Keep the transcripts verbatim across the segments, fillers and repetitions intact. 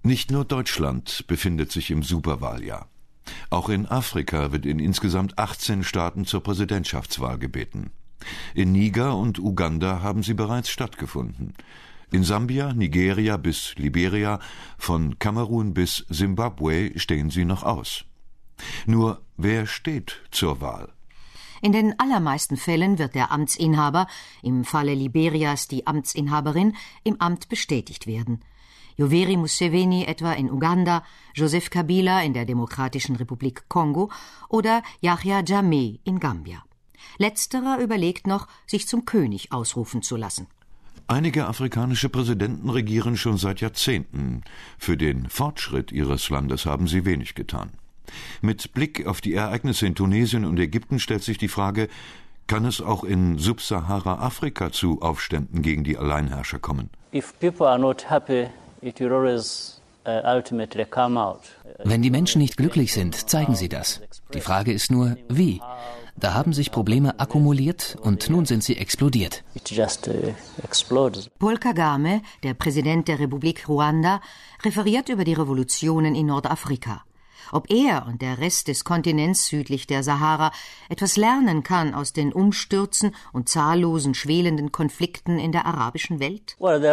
Nicht nur Deutschland befindet sich im Superwahljahr. Auch in Afrika wird in insgesamt achtzehn Staaten zur Präsidentschaftswahl gebeten. In Niger und Uganda haben sie bereits stattgefunden. In Sambia, Nigeria bis Liberia, von Kamerun bis Simbabwe stehen sie noch aus. Nur wer steht zur Wahl? In den allermeisten Fällen wird der Amtsinhaber, im Falle Liberias die Amtsinhaberin, im Amt bestätigt werden. Yoweri Museveni etwa in Uganda, Joseph Kabila in der Demokratischen Republik Kongo oder Yahya Jammeh in Gambia. Letzterer überlegt noch, sich zum König ausrufen zu lassen. Einige afrikanische Präsidenten regieren schon seit Jahrzehnten. Für den Fortschritt ihres Landes haben sie wenig getan. Mit Blick auf die Ereignisse in Tunesien und Ägypten stellt sich die Frage, kann es auch in Subsahara-Afrika zu Aufständen gegen die Alleinherrscher kommen? If people are not happy, it will always uh, ultimately come out. Wenn die Menschen nicht glücklich sind, zeigen sie das. Die Frage ist nur, wie? Da haben sich Probleme akkumuliert und nun sind sie explodiert. It just uh, explodes. Paul Kagame, der Präsident der Republik Ruanda, referiert über die Revolutionen in Nordafrika. Ob er und der Rest des Kontinents südlich der Sahara etwas lernen kann aus den Umstürzen und zahllosen schwelenden Konflikten in der arabischen Welt?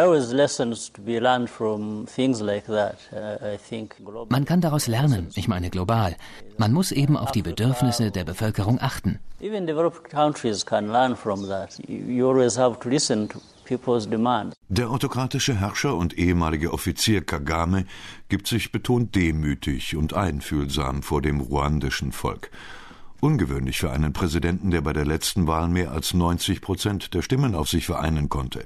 Man kann daraus lernen, ich meine global. Man muss eben auf die Bedürfnisse der Bevölkerung achten. Even developed countries can learn from that. You always have to listen to people's demand. Der autokratische Herrscher und ehemalige Offizier Kagame gibt sich betont demütig und einfühlsam vor dem ruandischen Volk. Ungewöhnlich für einen Präsidenten, der bei der letzten Wahl mehr als neunzig Prozent der Stimmen auf sich vereinen konnte.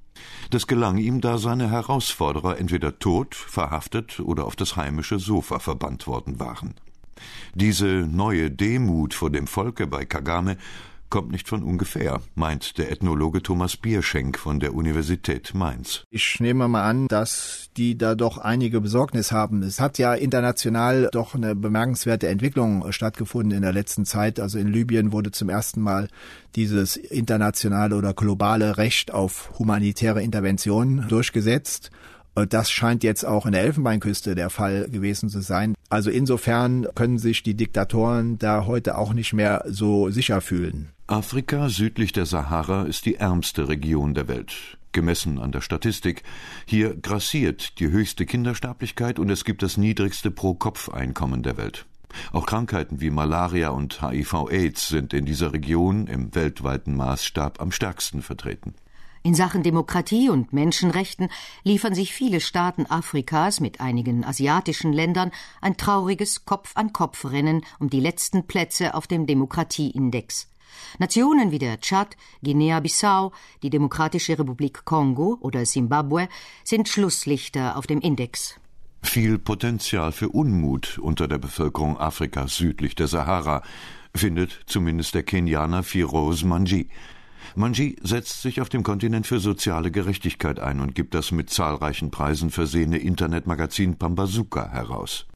Das gelang ihm, da seine Herausforderer entweder tot, verhaftet oder auf das heimische Sofa verbannt worden waren. Diese neue Demut vor dem Volke bei Kagame kommt nicht von ungefähr, meint der Ethnologe Thomas Bierschenk von der Universität Mainz. Ich nehme mal an, dass die da doch einige Besorgnis haben. Es hat ja international doch eine bemerkenswerte Entwicklung stattgefunden in der letzten Zeit. Also in Libyen wurde zum ersten Mal dieses internationale oder globale Recht auf humanitäre Intervention durchgesetzt. Das scheint jetzt auch in der Elfenbeinküste der Fall gewesen zu sein. Also insofern können sich die Diktatoren da heute auch nicht mehr so sicher fühlen. Afrika südlich der Sahara ist die ärmste Region der Welt, gemessen an der Statistik. Hier grassiert die höchste Kindersterblichkeit und es gibt das niedrigste Pro-Kopf-Einkommen der Welt. Auch Krankheiten wie Malaria und H I V/Aids sind in dieser Region im weltweiten Maßstab am stärksten vertreten. In Sachen Demokratie und Menschenrechten liefern sich viele Staaten Afrikas mit einigen asiatischen Ländern ein trauriges Kopf-an-Kopf-Rennen um die letzten Plätze auf dem Demokratieindex. Nationen wie der Tschad, Guinea-Bissau, die Demokratische Republik Kongo oder Simbabwe sind Schlusslichter auf dem Index. Viel Potenzial für Unmut unter der Bevölkerung Afrikas südlich der Sahara findet zumindest der Kenianer Firoz Manji. Manji setzt sich auf dem Kontinent für soziale Gerechtigkeit ein und gibt das mit zahlreichen Preisen versehene Internetmagazin Pambazuka heraus.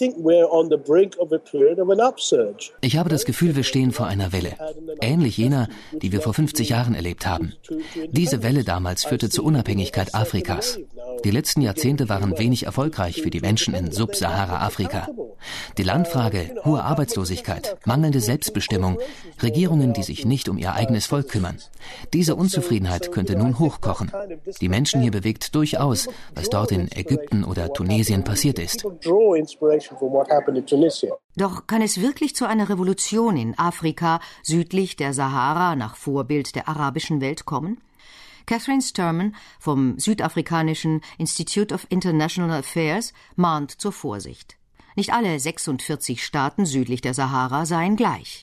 Ich habe das Gefühl, wir stehen vor einer Welle, ähnlich jener, die wir vor fünfzig Jahren erlebt haben. Diese Welle damals führte zur Unabhängigkeit Afrikas. Die letzten Jahrzehnte waren wenig erfolgreich für die Menschen in Subsahara-Afrika. Die Landfrage, hohe Arbeitslosigkeit, mangelnde Selbstbestimmung, Regierungen, die sich nicht um ihr eigenes Volk kümmern. Diese Unzufriedenheit könnte nun hochkochen. Die Menschen hier bewegt durchaus, was dort in Ägypten oder Tunesien passiert ist. Doch kann es wirklich zu einer Revolution in Afrika südlich der Sahara nach Vorbild der arabischen Welt kommen? Catherine Sturman vom südafrikanischen Institute of International Affairs mahnt zur Vorsicht. Nicht alle sechsundvierzig Staaten südlich der Sahara seien gleich.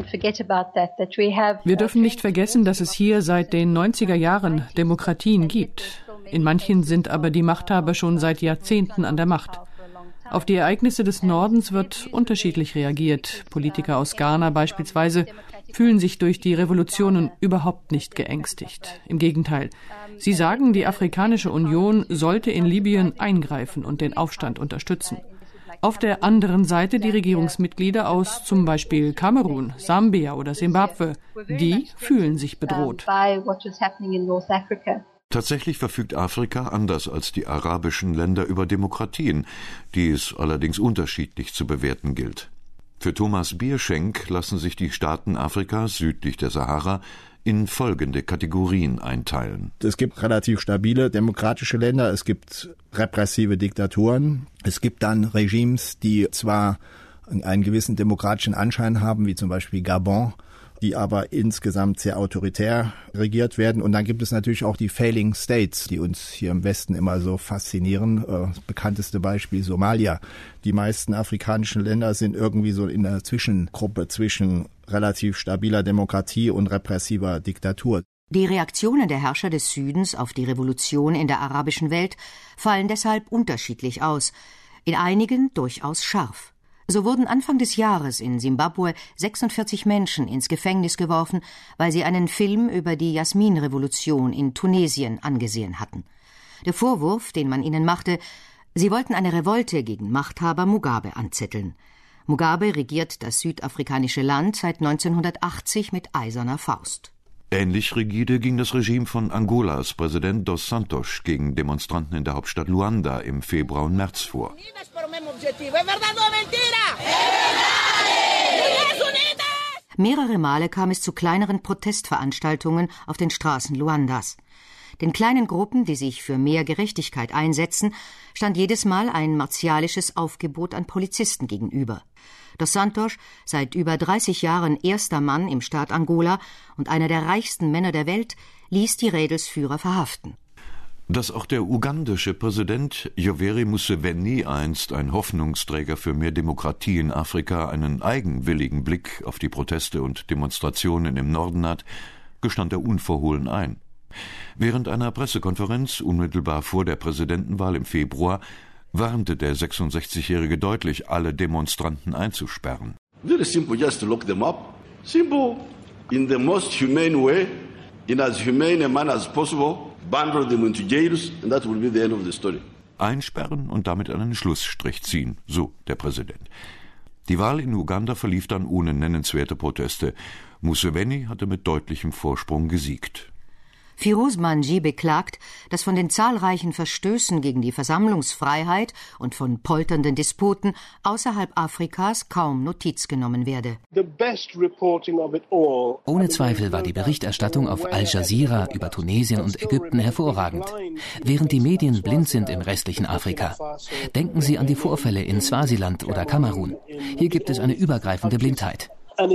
Wir dürfen nicht vergessen, dass es hier seit den neunziger Jahren Demokratien gibt. In manchen sind aber die Machthaber schon seit Jahrzehnten an der Macht. Auf die Ereignisse des Nordens wird unterschiedlich reagiert. Politiker aus Ghana beispielsweise fühlen sich durch die Revolutionen überhaupt nicht geängstigt. Im Gegenteil, sie sagen, die Afrikanische Union sollte in Libyen eingreifen und den Aufstand unterstützen. Auf der anderen Seite die Regierungsmitglieder aus zum Beispiel Kamerun, Sambia oder Simbabwe. Die fühlen sich bedroht. Tatsächlich verfügt Afrika anders als die arabischen Länder über Demokratien, die es allerdings unterschiedlich zu bewerten gilt. Für Thomas Bierschenk lassen sich die Staaten Afrikas südlich der Sahara in folgende Kategorien einteilen. Es gibt relativ stabile demokratische Länder, es gibt repressive Diktaturen, es gibt dann Regimes, die zwar einen gewissen demokratischen Anschein haben, wie zum Beispiel Gabon, die aber insgesamt sehr autoritär regiert werden. Und dann gibt es natürlich auch die Failing States, die uns hier im Westen immer so faszinieren. Das bekannteste Beispiel Somalia. Die meisten afrikanischen Länder sind irgendwie so in der Zwischengruppe zwischen relativ stabiler Demokratie und repressiver Diktatur. Die Reaktionen der Herrscher des Südens auf die Revolution in der arabischen Welt fallen deshalb unterschiedlich aus, in einigen durchaus scharf. So wurden Anfang des Jahres in Simbabwe sechsundvierzig Menschen ins Gefängnis geworfen, weil sie einen Film über die Jasminrevolution in Tunesien angesehen hatten. Der Vorwurf, den man ihnen machte, sie wollten eine Revolte gegen Machthaber Mugabe anzetteln. Mugabe regiert das südafrikanische Land seit neunzehnhundertachtzig mit eiserner Faust. Ähnlich rigide ging das Regime von Angolas Präsident Dos Santos gegen Demonstranten in der Hauptstadt Luanda im Februar und März vor. Mehrere Male kam es zu kleineren Protestveranstaltungen auf den Straßen Luandas. Den kleinen Gruppen, die sich für mehr Gerechtigkeit einsetzen, stand jedes Mal ein martialisches Aufgebot an Polizisten gegenüber. Dos Santos, seit über dreißig Jahren erster Mann im Staat Angola und einer der reichsten Männer der Welt, ließ die Rädelsführer verhaften. Dass auch der ugandische Präsident Yoweri Museveni, einst ein Hoffnungsträger für mehr Demokratie in Afrika, einen eigenwilligen Blick auf die Proteste und Demonstrationen im Norden hat, gestand er unverhohlen ein. Während einer Pressekonferenz unmittelbar vor der Präsidentenwahl im Februar warnte der sechsundsechzigjährige deutlich, alle Demonstranten einzusperren. Very simple, just to lock them up. Simple, in the most humane way, in as humane a manner as possible, bundle them into jails, and that will be the end of the story. Einsperren und damit einen Schlussstrich ziehen, so der Präsident. Die Wahl in Uganda verlief dann ohne nennenswerte Proteste. Museveni hatte mit deutlichem Vorsprung gesiegt. Firouz Manji beklagt, dass von den zahlreichen Verstößen gegen die Versammlungsfreiheit und von polternden Disputen außerhalb Afrikas kaum Notiz genommen werde. Ohne Zweifel war die Berichterstattung auf Al Jazeera über Tunesien und Ägypten hervorragend, während die Medien blind sind im restlichen Afrika. Denken Sie an die Vorfälle in Swasiland oder Kamerun. Hier gibt es eine übergreifende Blindheit.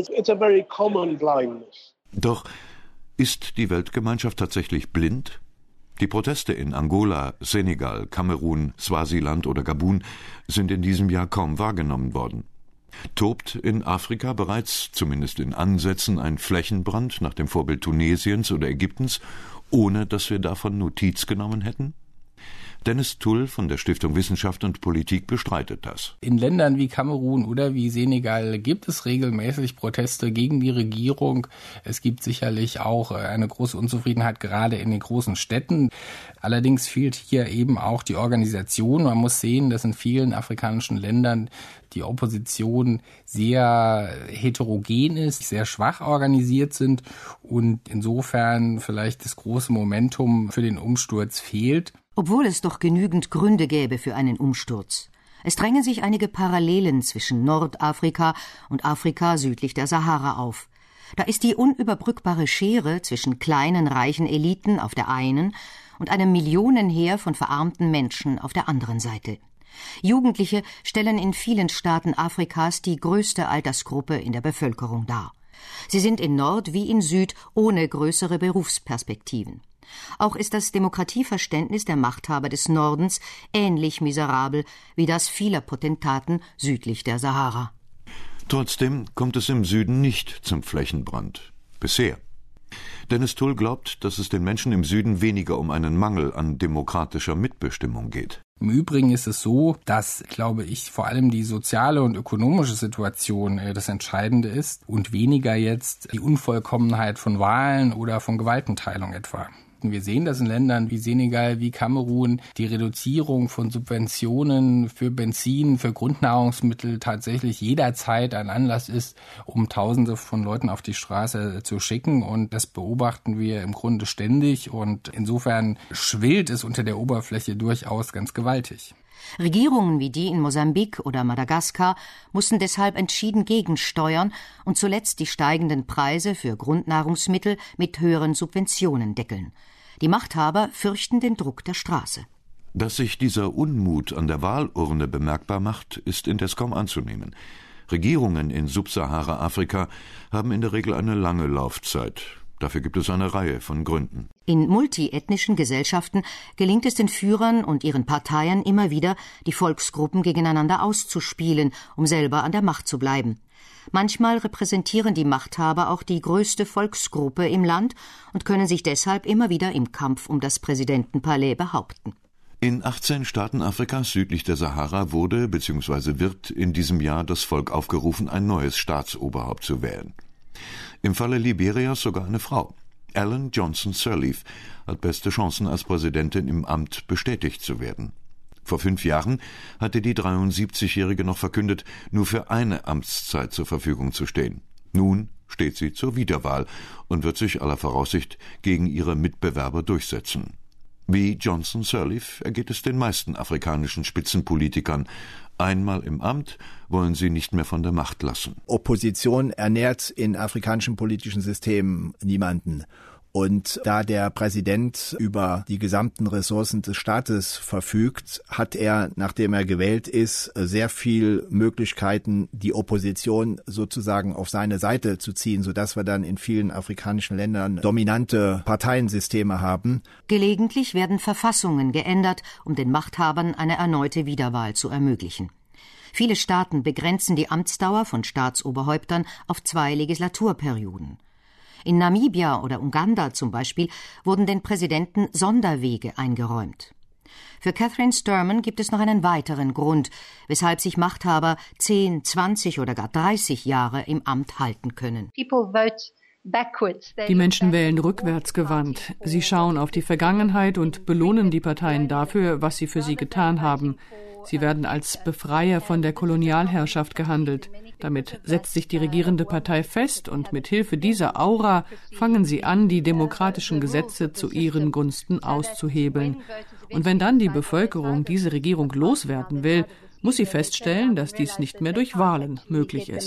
Doch ist die Weltgemeinschaft tatsächlich blind? Die Proteste in Angola, Senegal, Kamerun, Swasiland oder Gabun sind in diesem Jahr kaum wahrgenommen worden. Tobt in Afrika bereits, zumindest in Ansätzen, ein Flächenbrand nach dem Vorbild Tunesiens oder Ägyptens, ohne dass wir davon Notiz genommen hätten? Dennis Tull von der Stiftung Wissenschaft und Politik bestreitet das. In Ländern wie Kamerun oder wie Senegal gibt es regelmäßig Proteste gegen die Regierung. Es gibt sicherlich auch eine große Unzufriedenheit, gerade in den großen Städten. Allerdings fehlt hier eben auch die Organisation. Man muss sehen, dass in vielen afrikanischen Ländern die Opposition sehr heterogen ist, sehr schwach organisiert sind und insofern vielleicht das große Momentum für den Umsturz fehlt. Obwohl es doch genügend Gründe gäbe für einen Umsturz. Es drängen sich einige Parallelen zwischen Nordafrika und Afrika südlich der Sahara auf. Da ist die unüberbrückbare Schere zwischen kleinen, reichen Eliten auf der einen und einem Millionenheer von verarmten Menschen auf der anderen Seite. Jugendliche stellen in vielen Staaten Afrikas die größte Altersgruppe in der Bevölkerung dar. Sie sind in Nord wie in Süd ohne größere Berufsperspektiven. Auch ist das Demokratieverständnis der Machthaber des Nordens ähnlich miserabel wie das vieler Potentaten südlich der Sahara. Trotzdem kommt es im Süden nicht zum Flächenbrand. Bisher. Dennis Tull glaubt, dass es den Menschen im Süden weniger um einen Mangel an demokratischer Mitbestimmung geht. Im Übrigen ist es so, dass, glaube ich, vor allem die soziale und ökonomische Situation äh, das Entscheidende ist und weniger jetzt die Unvollkommenheit von Wahlen oder von Gewaltenteilung etwa. Ägypten. Wir sehen das in Ländern wie Senegal, wie Kamerun. Die Reduzierung von Subventionen für Benzin, für Grundnahrungsmittel tatsächlich jederzeit ein Anlass ist, um Tausende von Leuten auf die Straße zu schicken. Und das beobachten wir im Grunde ständig. Und insofern schwillt es unter der Oberfläche durchaus ganz gewaltig. Regierungen wie die in Mosambik oder Madagaskar mussten deshalb entschieden gegensteuern und zuletzt die steigenden Preise für Grundnahrungsmittel mit höheren Subventionen deckeln. Die Machthaber fürchten den Druck der Straße. Dass sich dieser Unmut an der Wahlurne bemerkbar macht, ist indes kaum anzunehmen. Regierungen in Subsahara-Afrika haben in der Regel eine lange Laufzeit. Dafür gibt es eine Reihe von Gründen. In multiethnischen Gesellschaften gelingt es den Führern und ihren Parteien immer wieder, die Volksgruppen gegeneinander auszuspielen, um selber an der Macht zu bleiben. Manchmal repräsentieren die Machthaber auch die größte Volksgruppe im Land und können sich deshalb immer wieder im Kampf um das Präsidentenpalais behaupten. In achtzehn Staaten Afrikas südlich der Sahara wurde bzw. wird in diesem Jahr das Volk aufgerufen, ein neues Staatsoberhaupt zu wählen. Im Falle Liberias sogar eine Frau. Ellen Johnson Sirleaf hat beste Chancen, als Präsidentin im Amt bestätigt zu werden. Vor fünf Jahren hatte die dreiundsiebzigjährige noch verkündet, nur für eine Amtszeit zur Verfügung zu stehen. Nun steht sie zur Wiederwahl und wird sich aller Voraussicht gegen ihre Mitbewerber durchsetzen. Wie Johnson Sirleaf ergeht es den meisten afrikanischen Spitzenpolitikern. Einmal im Amt wollen sie nicht mehr von der Macht lassen. Opposition ernährt in afrikanischen politischen Systemen niemanden. Und da der Präsident über die gesamten Ressourcen des Staates verfügt, hat er, nachdem er gewählt ist, sehr viel Möglichkeiten, die Opposition sozusagen auf seine Seite zu ziehen, sodass wir dann in vielen afrikanischen Ländern dominante Parteiensysteme haben. Gelegentlich werden Verfassungen geändert, um den Machthabern eine erneute Wiederwahl zu ermöglichen. Viele Staaten begrenzen die Amtsdauer von Staatsoberhäuptern auf zwei Legislaturperioden. In Namibia oder Uganda zum Beispiel wurden den Präsidenten Sonderwege eingeräumt. Für Catherine Sturman gibt es noch einen weiteren Grund, weshalb sich Machthaber zehn, zwanzig oder gar dreißig Jahre im Amt halten können. Die Menschen wählen rückwärtsgewandt. Sie schauen auf die Vergangenheit und belohnen die Parteien dafür, was sie für sie getan haben. Sie werden als Befreier von der Kolonialherrschaft gehandelt. Damit setzt sich die regierende Partei fest und mit Hilfe dieser Aura fangen sie an, die demokratischen Gesetze zu ihren Gunsten auszuhebeln. Und wenn dann die Bevölkerung diese Regierung loswerden will, muss sie feststellen, dass dies nicht mehr durch Wahlen möglich ist.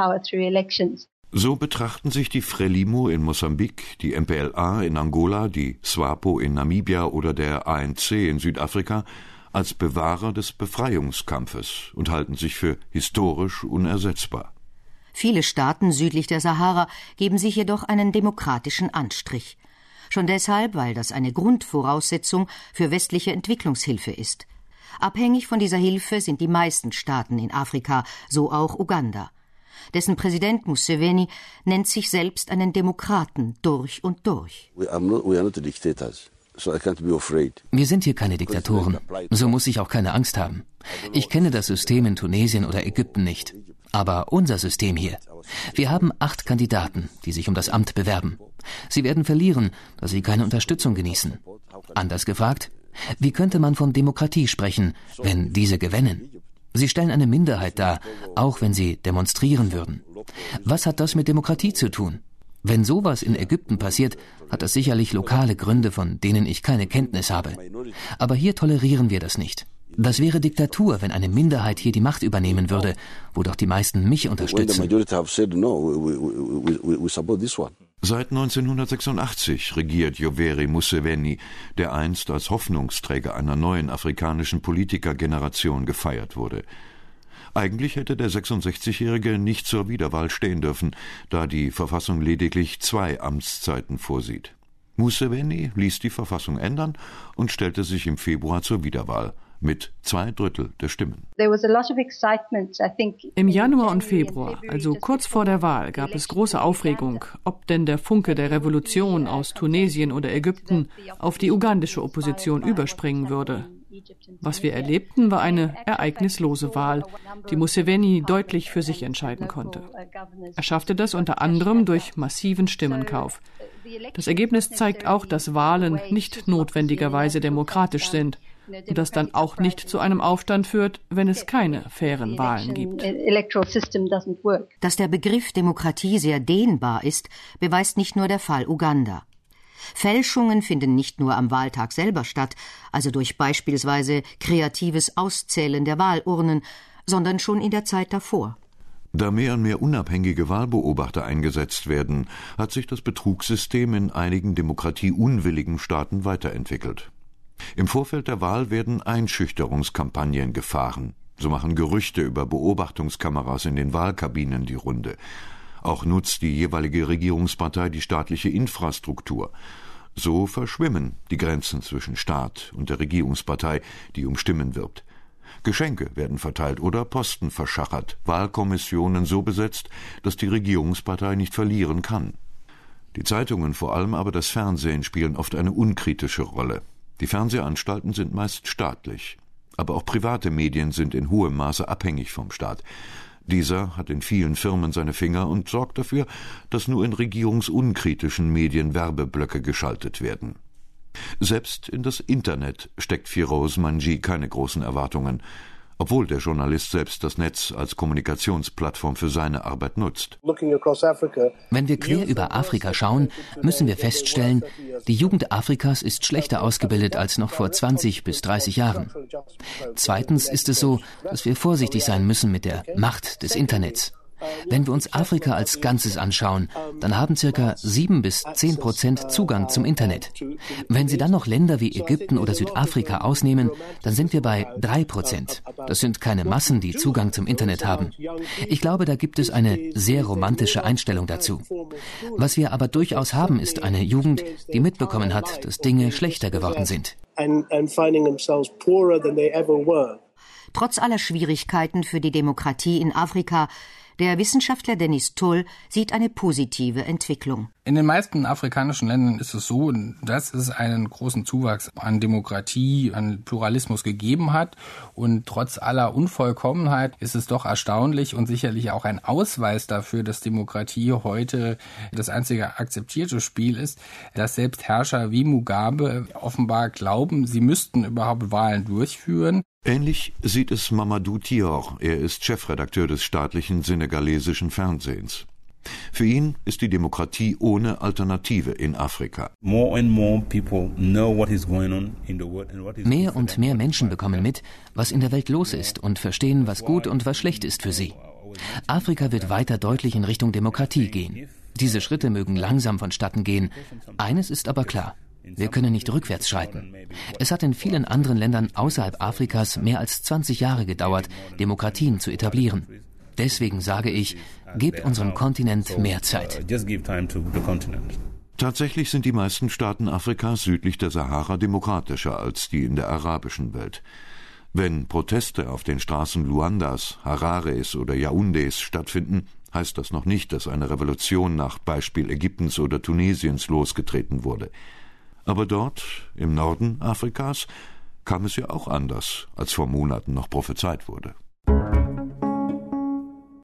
So betrachten sich die Frelimo in Mosambik, die M P L A in Angola, die SWAPO in Namibia oder der A N C in Südafrika als Bewahrer des Befreiungskampfes und halten sich für historisch unersetzbar. Viele Staaten südlich der Sahara geben sich jedoch einen demokratischen Anstrich. Schon deshalb, weil das eine Grundvoraussetzung für westliche Entwicklungshilfe ist. Abhängig von dieser Hilfe sind die meisten Staaten in Afrika, so auch Uganda. Dessen Präsident Museveni nennt sich selbst einen Demokraten durch und durch. Wir sind hier keine Diktatoren, so muss ich auch keine Angst haben. Ich kenne das System in Tunesien oder Ägypten nicht. Aber unser System hier. Wir haben acht Kandidaten, die sich um das Amt bewerben. Sie werden verlieren, da sie keine Unterstützung genießen. Anders gefragt, wie könnte man von Demokratie sprechen, wenn diese gewinnen? Sie stellen eine Minderheit dar, auch wenn sie demonstrieren würden. Was hat das mit Demokratie zu tun? Wenn sowas in Ägypten passiert, hat das sicherlich lokale Gründe, von denen ich keine Kenntnis habe. Aber hier tolerieren wir das nicht. Das wäre Diktatur, wenn eine Minderheit hier die Macht übernehmen würde, wo doch die meisten mich unterstützen. Seit neunzehnhundertsechsundachtzig regiert Yoweri Museveni, der einst als Hoffnungsträger einer neuen afrikanischen Politikergeneration gefeiert wurde. Eigentlich hätte der sechsundsechzigjährige nicht zur Wiederwahl stehen dürfen, da die Verfassung lediglich zwei Amtszeiten vorsieht. Museveni ließ die Verfassung ändern und stellte sich im Februar zur Wiederwahl mit zwei Drittel der Stimmen. Im Januar und Februar, also kurz vor der Wahl, gab es große Aufregung, ob denn der Funke der Revolution aus Tunesien oder Ägypten auf die ugandische Opposition überspringen würde. Was wir erlebten, war eine ereignislose Wahl, die Museveni deutlich für sich entscheiden konnte. Er schaffte das unter anderem durch massiven Stimmenkauf. Das Ergebnis zeigt auch, dass Wahlen nicht notwendigerweise demokratisch sind und das dann auch nicht zu einem Aufstand führt, wenn es keine fairen Wahlen gibt. Dass der Begriff Demokratie sehr dehnbar ist, beweist nicht nur der Fall Uganda. Fälschungen finden nicht nur am Wahltag selber statt, also durch beispielsweise kreatives Auszählen der Wahlurnen, sondern schon in der Zeit davor. Da mehr und mehr unabhängige Wahlbeobachter eingesetzt werden, hat sich das Betrugssystem in einigen demokratieunwilligen Staaten weiterentwickelt. Im Vorfeld der Wahl werden Einschüchterungskampagnen gefahren. So machen Gerüchte über Beobachtungskameras in den Wahlkabinen die Runde. Auch nutzt die jeweilige Regierungspartei die staatliche Infrastruktur. So verschwimmen die Grenzen zwischen Staat und der Regierungspartei, die um Stimmen wirbt. Geschenke werden verteilt oder Posten verschachert, Wahlkommissionen so besetzt, dass die Regierungspartei nicht verlieren kann. Die Zeitungen, vor allem aber das Fernsehen, spielen oft eine unkritische Rolle. Die Fernsehanstalten sind meist staatlich. Aber auch private Medien sind in hohem Maße abhängig vom Staat. Dieser hat in vielen Firmen seine Finger und sorgt dafür, dass nur in regierungsunkritischen Medien Werbeblöcke geschaltet werden. Selbst in das Internet steckt Firoz Manji keine großen Erwartungen, obwohl der Journalist selbst das Netz als Kommunikationsplattform für seine Arbeit nutzt. Wenn wir quer über Afrika schauen, müssen wir feststellen, die Jugend Afrikas ist schlechter ausgebildet als noch vor zwanzig bis dreißig Jahren. Zweitens ist es so, dass wir vorsichtig sein müssen mit der Macht des Internets. Wenn wir uns Afrika als Ganzes anschauen, dann haben circa sieben bis zehn Prozent Zugang zum Internet. Wenn Sie dann noch Länder wie Ägypten oder Südafrika ausnehmen, dann sind wir bei drei Prozent. Das sind keine Massen, die Zugang zum Internet haben. Ich glaube, da gibt es eine sehr romantische Einstellung dazu. Was wir aber durchaus haben, ist eine Jugend, die mitbekommen hat, dass Dinge schlechter geworden sind. Trotz aller Schwierigkeiten für die Demokratie in Afrika, der Wissenschaftler Dennis Tull sieht eine positive Entwicklung. In den meisten afrikanischen Ländern ist es so, dass es einen großen Zuwachs an Demokratie, an Pluralismus gegeben hat. Und trotz aller Unvollkommenheit ist es doch erstaunlich und sicherlich auch ein Ausweis dafür, dass Demokratie heute das einzige akzeptierte Spiel ist, dass selbst Herrscher wie Mugabe offenbar glauben, sie müssten überhaupt Wahlen durchführen. Ähnlich sieht es Mamadou Thior. Er ist Chefredakteur des staatlichen senegalesischen Fernsehens. Für ihn ist die Demokratie ohne Alternative in Afrika. Mehr und mehr Menschen bekommen mit, was in der Welt los ist und verstehen, was gut und was schlecht ist für sie. Afrika wird weiter deutlich in Richtung Demokratie gehen. Diese Schritte mögen langsam vonstatten gehen. Eines ist aber klar. Wir können nicht rückwärts schreiten. Es hat in vielen anderen Ländern außerhalb Afrikas mehr als zwanzig Jahre gedauert, Demokratien zu etablieren. Deswegen sage ich, gebt unserem Kontinent mehr Zeit. Tatsächlich sind die meisten Staaten Afrikas südlich der Sahara demokratischer als die in der arabischen Welt. Wenn Proteste auf den Straßen Luandas, Harares oder Yaoundés stattfinden, heißt das noch nicht, dass eine Revolution nach Beispiel Ägyptens oder Tunesiens losgetreten wurde. Aber dort, im Norden Afrikas, kam es ja auch anders, als vor Monaten noch prophezeit wurde.